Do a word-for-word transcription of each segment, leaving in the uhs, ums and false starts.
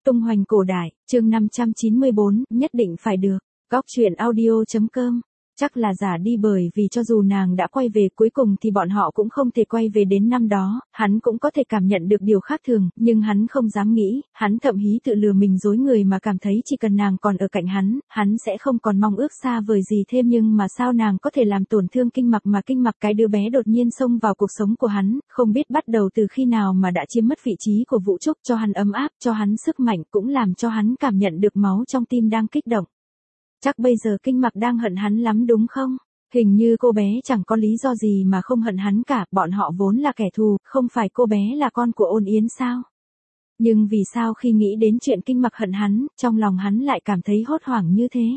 Tung hoành cổ đại, chương năm trăm chín mươi bốn, nhất định phải được. Góc truyện audio chấm com. Chắc là giả đi bởi vì cho dù nàng đã quay về cuối cùng thì bọn họ cũng không thể quay về đến năm đó, hắn cũng có thể cảm nhận được điều khác thường, nhưng hắn không dám nghĩ, hắn thậm hí tự lừa mình dối người mà cảm thấy chỉ cần nàng còn ở cạnh hắn, hắn sẽ không còn mong ước xa vời gì thêm, nhưng mà sao nàng có thể làm tổn thương Kinh Mặc mà Kinh Mặc cái đứa bé đột nhiên xông vào cuộc sống của hắn, không biết bắt đầu từ khi nào mà đã chiếm mất vị trí của Vũ Trúc, cho hắn ấm áp, cho hắn sức mạnh, cũng làm cho hắn cảm nhận được máu trong tim đang kích động. Chắc bây giờ Kinh Mặc đang hận hắn lắm đúng không? Hình như cô bé chẳng có lý do gì mà không hận hắn cả, bọn họ vốn là kẻ thù, không phải cô bé là con của Ôn Yến sao? Nhưng vì sao khi nghĩ đến chuyện Kinh Mặc hận hắn, trong lòng hắn lại cảm thấy hốt hoảng như thế?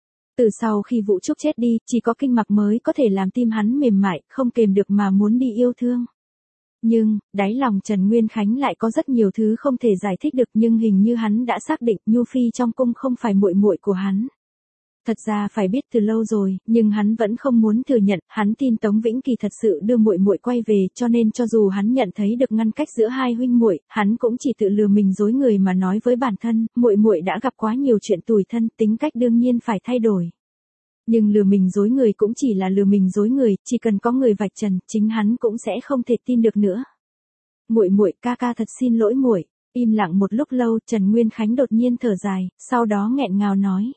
Từ sau khi Vũ Trúc chết đi, chỉ có Kinh Mặc mới có thể làm tim hắn mềm mại, không kềm được mà muốn đi yêu thương. Nhưng, đáy lòng Trần Nguyên Khánh lại có rất nhiều thứ không thể giải thích được, nhưng hình như hắn đã xác định Nhu Phi trong cung không phải muội muội của hắn. Thật ra phải biết từ lâu rồi, nhưng hắn vẫn không muốn thừa nhận, hắn tin Tống Vĩnh Kỳ thật sự đưa muội muội quay về, cho nên cho dù hắn nhận thấy được ngăn cách giữa hai huynh muội, hắn cũng chỉ tự lừa mình dối người mà nói với bản thân, muội muội đã gặp quá nhiều chuyện tủi thân, tính cách đương nhiên phải thay đổi. Nhưng lừa mình dối người cũng chỉ là lừa mình dối người, chỉ cần có người vạch trần, chính hắn cũng sẽ không thể tin được nữa. Muội muội, ca ca thật xin lỗi muội. Im lặng một lúc lâu, Trần Nguyên Khánh đột nhiên thở dài, sau đó nghẹn ngào nói.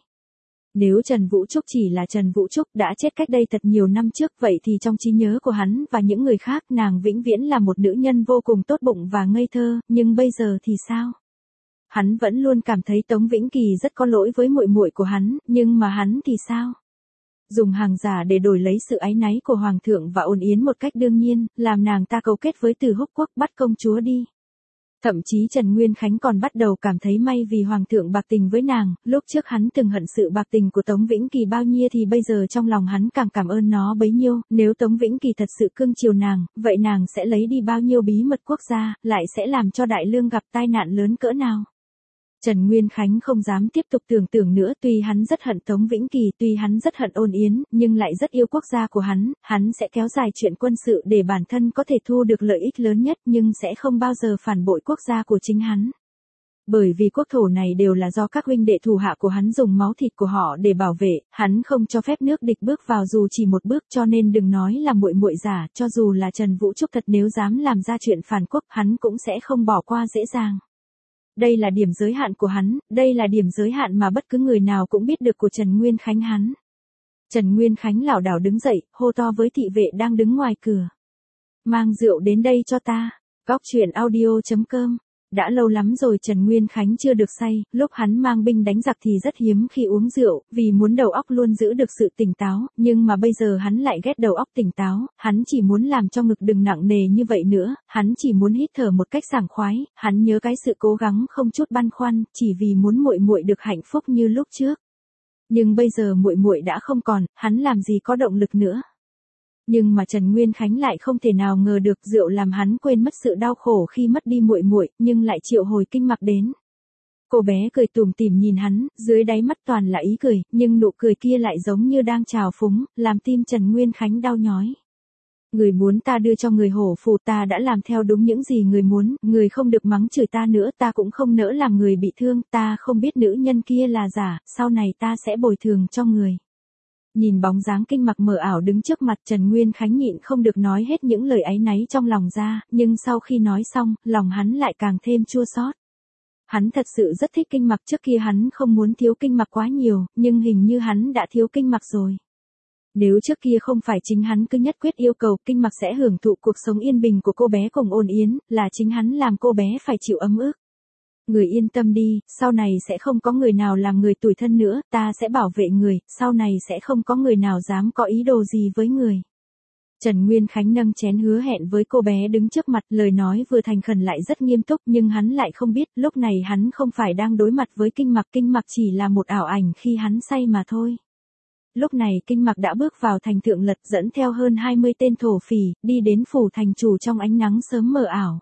Nếu Trần Vũ Trúc chỉ là Trần Vũ Trúc đã chết cách đây thật nhiều năm trước, vậy thì trong trí nhớ của hắn và những người khác, nàng vĩnh viễn là một nữ nhân vô cùng tốt bụng và ngây thơ, nhưng bây giờ thì sao? Hắn vẫn luôn cảm thấy Tống Vĩnh Kỳ rất có lỗi với muội muội của hắn, nhưng mà hắn thì sao? Dùng hàng giả để đổi lấy sự áy náy của Hoàng thượng và Ôn Yến một cách đương nhiên, làm nàng ta cấu kết với Từ Húc Quốc bắt công chúa đi. Thậm chí Trần Nguyên Khánh còn bắt đầu cảm thấy may vì Hoàng thượng bạc tình với nàng, lúc trước hắn từng hận sự bạc tình của Tống Vĩnh Kỳ bao nhiêu thì bây giờ trong lòng hắn càng cảm ơn nó bấy nhiêu, nếu Tống Vĩnh Kỳ thật sự cưng chiều nàng, vậy nàng sẽ lấy đi bao nhiêu bí mật quốc gia, lại sẽ làm cho Đại Lương gặp tai nạn lớn cỡ nào. Trần Nguyên Khánh không dám tiếp tục tưởng tượng nữa, tuy hắn rất hận Tống Vĩnh Kỳ, tuy hắn rất hận Ôn Yến, nhưng lại rất yêu quốc gia của hắn, hắn sẽ kéo dài chuyện quân sự để bản thân có thể thu được lợi ích lớn nhất, nhưng sẽ không bao giờ phản bội quốc gia của chính hắn. Bởi vì quốc thổ này đều là do các huynh đệ thủ hạ của hắn dùng máu thịt của họ để bảo vệ, hắn không cho phép nước địch bước vào dù chỉ một bước, cho nên đừng nói là muội muội giả, cho dù là Trần Vũ Trúc thật nếu dám làm ra chuyện phản quốc, hắn cũng sẽ không bỏ qua dễ dàng. Đây là điểm giới hạn của hắn, đây là điểm giới hạn mà bất cứ người nào cũng biết được của Trần Nguyên Khánh hắn. Trần Nguyên Khánh lảo đảo đứng dậy, hô to với thị vệ đang đứng ngoài cửa. Mang rượu đến đây cho ta. Góc truyện audio chấm com. Đã lâu lắm rồi Trần Nguyên Khánh chưa được say, lúc hắn mang binh đánh giặc thì rất hiếm khi uống rượu, vì muốn đầu óc luôn giữ được sự tỉnh táo, nhưng mà bây giờ hắn lại ghét đầu óc tỉnh táo, hắn chỉ muốn làm cho ngực đừng nặng nề như vậy nữa, hắn chỉ muốn hít thở một cách sảng khoái, hắn nhớ cái sự cố gắng không chút băn khoăn, chỉ vì muốn muội muội được hạnh phúc như lúc trước. Nhưng bây giờ muội muội đã không còn, hắn làm gì có động lực nữa. Nhưng mà Trần Nguyên Khánh lại không thể nào ngờ được rượu làm hắn quên mất sự đau khổ khi mất đi muội muội, nhưng lại triệu hồi Kinh Mặc đến. Cô bé cười tủm tỉm nhìn hắn, dưới đáy mắt toàn là ý cười, nhưng nụ cười kia lại giống như đang trào phúng, làm tim Trần Nguyên Khánh đau nhói. Người muốn ta đưa cho người hổ phù, ta đã làm theo đúng những gì người muốn, người không được mắng chửi ta nữa, ta cũng không nỡ làm người bị thương, ta không biết nữ nhân kia là giả, sau này ta sẽ bồi thường cho người. Nhìn bóng dáng Kinh Mặc mờ ảo đứng trước mặt, Trần Nguyên Khánh nhịn không được nói hết những lời áy náy trong lòng ra, nhưng sau khi nói xong, lòng hắn lại càng thêm chua xót. Hắn thật sự rất thích Kinh Mặc, trước kia hắn không muốn thiếu Kinh Mặc quá nhiều, nhưng hình như hắn đã thiếu Kinh Mặc rồi. Nếu trước kia không phải chính hắn cứ nhất quyết yêu cầu Kinh Mặc sẽ hưởng thụ cuộc sống yên bình của cô bé cùng Ôn Yến, là chính hắn làm cô bé phải chịu ấm ức. Người yên tâm đi, sau này sẽ không có người nào làm người tủi thân nữa, ta sẽ bảo vệ người, sau này sẽ không có người nào dám có ý đồ gì với người. Trần Nguyên Khánh nâng chén hứa hẹn với cô bé đứng trước mặt, lời nói vừa thành khẩn lại rất nghiêm túc, nhưng hắn lại không biết, lúc này hắn không phải đang đối mặt với Kinh Mặc, Kinh Mặc chỉ là một ảo ảnh khi hắn say mà thôi. Lúc này Kinh Mặc đã bước vào thành Thượng Lật dẫn theo hơn hai mươi tên thổ phỉ, đi đến phủ thành chủ trong ánh nắng sớm mờ ảo.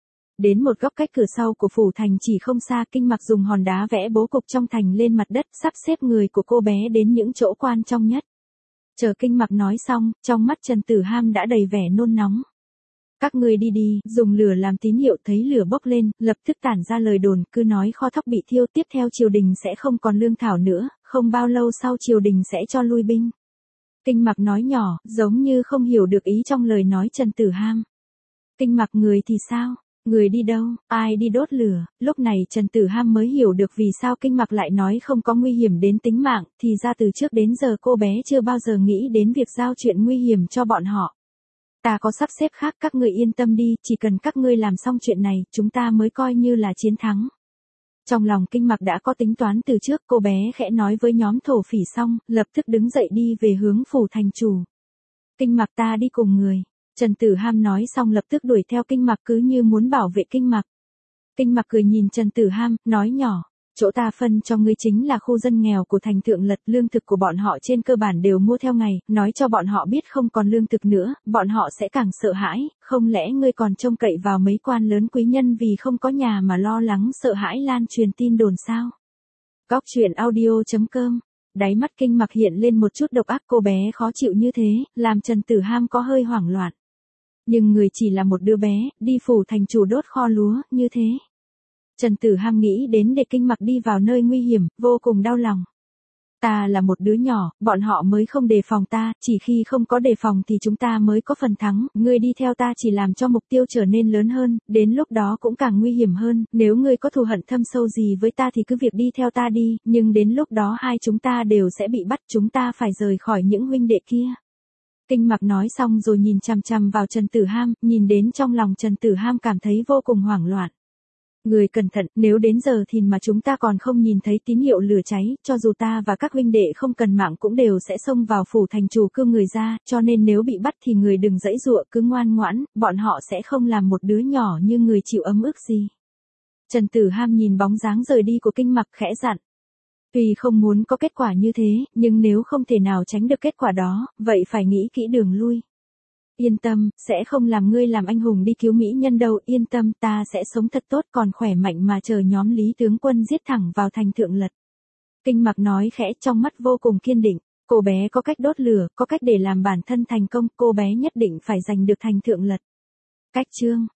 Đến một góc cách cửa sau của phủ thành chỉ không xa, Kinh Mặc dùng hòn đá vẽ bố cục trong thành lên mặt đất, sắp xếp người của cô bé đến những chỗ quan trọng nhất. Chờ Kinh Mặc nói xong, trong mắt Trần Tử Ham đã đầy vẻ nôn nóng. Các ngươi đi đi, dùng lửa làm tín hiệu, thấy lửa bốc lên, lập tức tản ra lời đồn, cứ nói kho thóc bị thiêu, tiếp theo triều đình sẽ không còn lương thảo nữa, không bao lâu sau triều đình sẽ cho lui binh. Kinh Mặc nói nhỏ, giống như không hiểu được ý trong lời nói Trần Tử Ham. Kinh Mặc, người thì sao? Người đi đâu? Ai đi đốt lửa? Lúc này Trần Tử Ham mới hiểu được vì sao Kinh Mặc lại nói không có nguy hiểm đến tính mạng, thì ra từ trước đến giờ cô bé chưa bao giờ nghĩ đến việc giao chuyện nguy hiểm cho bọn họ. Ta có sắp xếp khác, các ngươi yên tâm đi, chỉ cần các ngươi làm xong chuyện này, chúng ta mới coi như là chiến thắng. Trong lòng Kinh Mặc đã có tính toán từ trước, cô bé khẽ nói với nhóm thổ phỉ xong, lập tức đứng dậy đi về hướng phủ thành chủ. Kinh Mặc, ta đi cùng người. Trần Tử Ham nói xong lập tức đuổi theo Kinh Mặc, cứ như muốn bảo vệ Kinh Mặc. Kinh Mặc cười nhìn Trần Tử Ham, nói nhỏ, chỗ ta phân cho ngươi chính là khu dân nghèo của thành Thượng Lật, lương thực của bọn họ trên cơ bản đều mua theo ngày, nói cho bọn họ biết không còn lương thực nữa, bọn họ sẽ càng sợ hãi, không lẽ ngươi còn trông cậy vào mấy quan lớn quý nhân vì không có nhà mà lo lắng sợ hãi lan truyền tin đồn sao? Góc truyện audio chấm com. Đáy mắt Kinh Mặc hiện lên một chút độc ác, cô bé khó chịu như thế, làm Trần Tử Ham có hơi hoảng loạn. Nhưng người chỉ là một đứa bé, đi phủ thành chủ đốt kho lúa, như thế. Trần Tử Ham nghĩ đến để Kinh Mặc đi vào nơi nguy hiểm, vô cùng đau lòng. Ta là một đứa nhỏ, bọn họ mới không đề phòng ta, chỉ khi không có đề phòng thì chúng ta mới có phần thắng, ngươi đi theo ta chỉ làm cho mục tiêu trở nên lớn hơn, đến lúc đó cũng càng nguy hiểm hơn, nếu ngươi có thù hận thâm sâu gì với ta thì cứ việc đi theo ta đi, nhưng đến lúc đó hai chúng ta đều sẽ bị bắt, chúng ta phải rời khỏi những huynh đệ kia. Kinh Mặc nói xong rồi nhìn chằm chằm vào Trần Tử Ham, nhìn đến trong lòng Trần Tử Ham cảm thấy vô cùng hoảng loạn. Người cẩn thận, nếu đến giờ thìn mà chúng ta còn không nhìn thấy tín hiệu lửa cháy, cho dù ta và các huynh đệ không cần mạng cũng đều sẽ xông vào phủ thành chủ cưa người ra, cho nên nếu bị bắt thì người đừng giãy giụa, cứ ngoan ngoãn, bọn họ sẽ không làm một đứa nhỏ như người chịu ấm ức gì. Trần Tử Ham nhìn bóng dáng rời đi của Kinh Mặc khẽ dặn. Tuy không muốn có kết quả như thế, nhưng nếu không thể nào tránh được kết quả đó, vậy phải nghĩ kỹ đường lui. Yên tâm, sẽ không làm ngươi làm anh hùng đi cứu mỹ nhân đâu, yên tâm, ta sẽ sống thật tốt còn khỏe mạnh mà chờ nhóm Lý tướng quân giết thẳng vào thành Thượng Lật. Kinh Mặc nói khẽ, trong mắt vô cùng kiên định, cô bé có cách đốt lửa, có cách để làm bản thân thành công, cô bé nhất định phải giành được thành Thượng Lật. Cách chương